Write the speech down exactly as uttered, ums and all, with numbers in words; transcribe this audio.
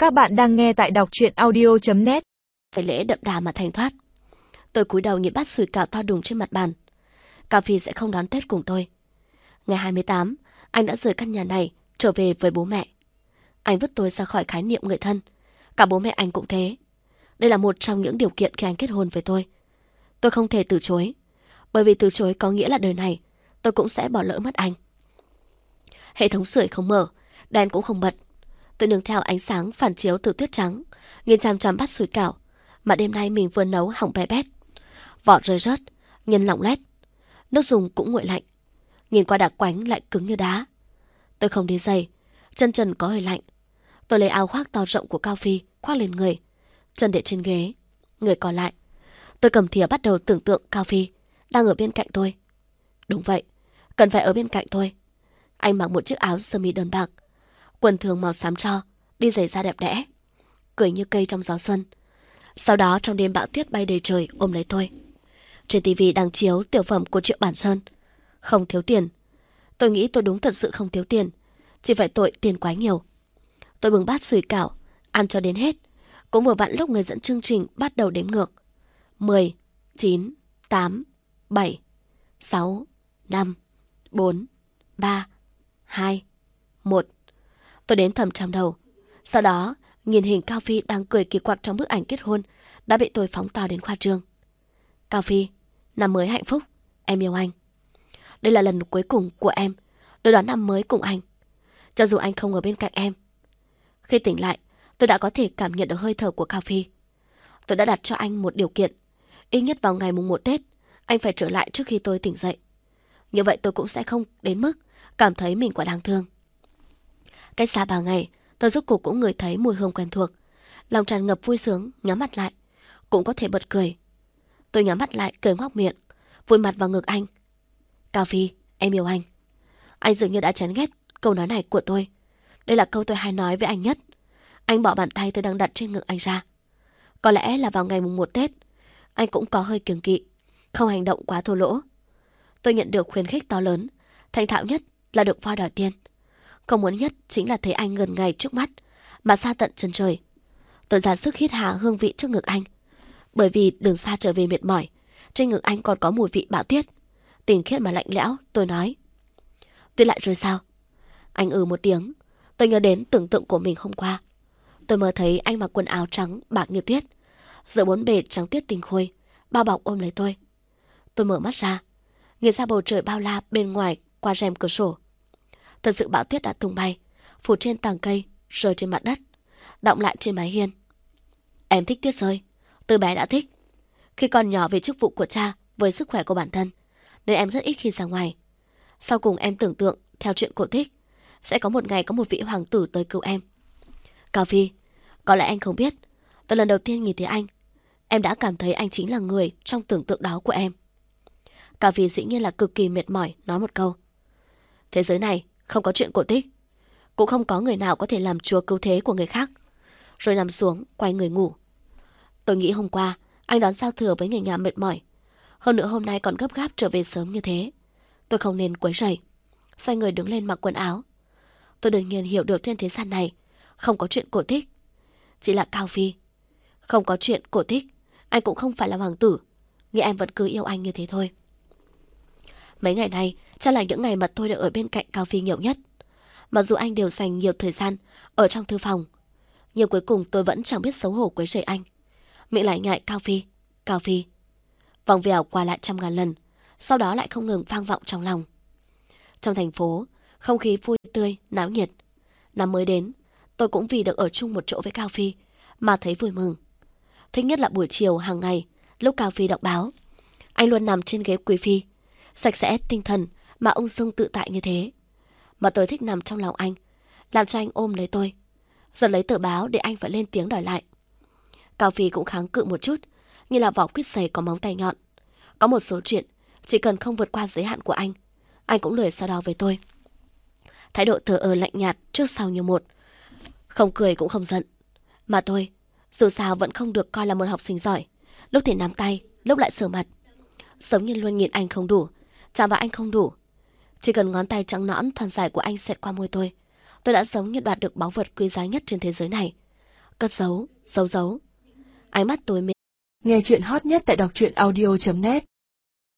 Các bạn đang nghe tại đọc truyện audio chấm net. Ngày lễ đậm đà mà thanh thoát. Tôi cúi đầu nhìn bát sủi cảo to đùng trên mặt bàn. Cao Phi sẽ không đón Tết cùng tôi. Ngày hai mươi tám, anh đã rời căn nhà này trở về với bố mẹ. Anh vứt tôi ra khỏi khái niệm người thân. Cả bố mẹ anh cũng thế. Đây là một trong những điều kiện khi anh kết hôn với tôi. Tôi không thể từ chối, bởi vì từ chối có nghĩa là đời này tôi cũng sẽ bỏ lỡ mất anh. Hệ thống sưởi không mở, đèn cũng không bật. Tôi nương theo ánh sáng phản chiếu từ tuyết trắng, nhìn chằm chằm bát sủi cảo mà đêm nay mình vừa nấu hỏng bé bét. Vỏ rơi rớt, nhân lỏng lét, nước dùng cũng nguội lạnh. Nhìn qua đặc quánh lại cứng như đá. Tôi không đi giày, chân trần có hơi lạnh. Tôi lấy áo khoác to rộng của Cao Phi khoác lên người, chân để trên ghế, người còn lại. Tôi cầm thìa bắt đầu tưởng tượng Cao Phi đang ở bên cạnh tôi. Đúng vậy, cần phải ở bên cạnh tôi. Anh mặc một chiếc áo sơ mi đơn bạc, quần thường màu xám tro, đi giày da đẹp đẽ, cười như cây trong gió xuân. Sau đó trong đêm bão tuyết bay đầy trời ôm lấy tôi. Trên tivi đang chiếu tiểu phẩm của Triệu Bản Sơn. Không thiếu tiền. Tôi nghĩ tôi đúng thật sự không thiếu tiền, chỉ phải tội tiền quá nhiều. Tôi bưng bát sủi cảo, ăn cho đến hết. Cũng vừa vặn lúc người dẫn chương trình bắt đầu đếm ngược. Mười, chín, tám, bảy, sáu, năm, bốn, ba, hai, một. Tôi đến thầm trong đầu. Sau đó, nhìn hình Cao Phi đang cười kỳ quặc trong bức ảnh kết hôn đã bị tôi phóng to đến khoa trương. Cao Phi, năm mới hạnh phúc, em yêu anh. Đây là lần cuối cùng của em được đón năm mới cùng anh, cho dù anh không ở bên cạnh em. Khi tỉnh lại, tôi đã có thể cảm nhận được hơi thở của Cao Phi. Tôi đã đặt cho anh một điều kiện, ít nhất vào ngày mùng một Tết, anh phải trở lại trước khi tôi tỉnh dậy. Như vậy tôi cũng sẽ không đến mức cảm thấy mình quá đáng thương. Cách xa ba ngày, tôi rốt cuộc cũng ngửi thấy mùi hương quen thuộc. Lòng tràn ngập vui sướng, nhắm mắt lại, cũng có thể bật cười. Tôi nhắm mắt lại, cười ngoác miệng, vùi mặt vào ngực anh. Cao Phi, em yêu anh. Anh dường như đã chán ghét câu nói này của tôi. Đây là câu tôi hay nói với anh nhất. Anh bỏ bàn tay tôi đang đặt trên ngực anh ra. Có lẽ là vào ngày mùng một Tết, anh cũng có hơi kiêng kỵ, không hành động quá thô lỗ. Tôi nhận được khuyến khích to lớn, thành thạo nhất là được voi đòi tiền. Không muốn nhất chính là thấy anh gần ngay trước mắt, mà xa tận chân trời. Tôi ra sức hít hà hương vị trước ngực anh. Bởi vì đường xa trở về mệt mỏi, trên ngực anh còn có mùi vị bão tuyết. Tình khiết mà lạnh lẽo, tôi nói. Tuyết lại rồi sao? Anh ừ một tiếng. Tôi nhớ đến tưởng tượng của mình hôm qua. Tôi mơ thấy anh mặc quần áo trắng bạc như tuyết, giữa bốn bề trắng tuyết tinh khôi, bao bọc ôm lấy tôi. Tôi mở mắt ra, nhìn ra bầu trời bao la bên ngoài qua rèm cửa sổ. Thật sự bão tuyết đã tung bay, phủ trên tàng cây, rơi trên mặt đất, đọng lại trên mái hiên. Em thích tuyết rơi, từ bé đã thích. Khi còn nhỏ vì chức vụ của cha với sức khỏe của bản thân, nên em rất ít khi ra ngoài. Sau cùng em tưởng tượng theo chuyện cổ tích, sẽ có một ngày có một vị hoàng tử tới cứu em. Cao Phi, có lẽ anh không biết, từ lần đầu tiên nhìn thấy anh, em đã cảm thấy anh chính là người trong tưởng tượng đó của em. Cao Phi dĩ nhiên là cực kỳ mệt mỏi nói một câu. Thế giới này không có chuyện cổ tích, cũng không có người nào có thể làm chúa cứu thế của người khác. Rồi nằm xuống, quay người ngủ. Tôi nghĩ hôm qua anh đón giao thừa với người nhà mệt mỏi, hơn nữa hôm nay còn gấp gáp trở về sớm như thế. Tôi không nên quấy rầy. Xoay người đứng lên mặc quần áo. Tôi đương nhiên hiểu được trên thế gian này không có chuyện cổ tích. Chỉ là Cao Phi, không có chuyện cổ tích, anh cũng không phải là hoàng tử, nhưng em vẫn cứ yêu anh như thế thôi. Mấy ngày này chắc là những ngày mà tôi được ở bên cạnh Cao Phi nhiều nhất. Mặc dù anh đều dành nhiều thời gian ở trong thư phòng, nhưng cuối cùng tôi vẫn chẳng biết xấu hổ quấy rầy anh. Miệng lại ngại Cao Phi, Cao Phi. Vòng vèo qua lại trăm ngàn lần, sau đó lại không ngừng vang vọng trong lòng. Trong thành phố, không khí vui tươi, náo nhiệt. Năm mới đến, tôi cũng vì được ở chung một chỗ với Cao Phi mà thấy vui mừng. Thích nhất là buổi chiều hàng ngày, lúc Cao Phi đọc báo. Anh luôn nằm trên ghế quý phi, sạch sẽ, tinh thần mà ung dung tự tại như thế. Mà tôi thích nằm trong lòng anh, làm cho anh ôm lấy tôi, giật lấy tờ báo để anh phải lên tiếng đòi lại. Cao Phi cũng kháng cự một chút, như là vỏ quýt dày có móng tay nhọn. Có một số chuyện, chỉ cần không vượt qua giới hạn của anh, anh cũng lười so đo với tôi. Thái độ thờ ơ lạnh nhạt trước sau như một, không cười cũng không giận. Mà tôi, dù sao vẫn không được coi là một học sinh giỏi, lúc thì nắm tay, lúc lại sờ mặt. Giống như luôn nhìn anh không đủ, chạm vào anh không đủ. Chỉ cần ngón tay trắng nõn thon dài của anh xẹt qua môi tôi, tôi đã giống như đoạt được báu vật quý giá nhất trên thế giới này. cất giấu, giấu giấu. Ánh mắt tối mê. Nghe chuyện hot nhất tại đọc truyện audio chấm net.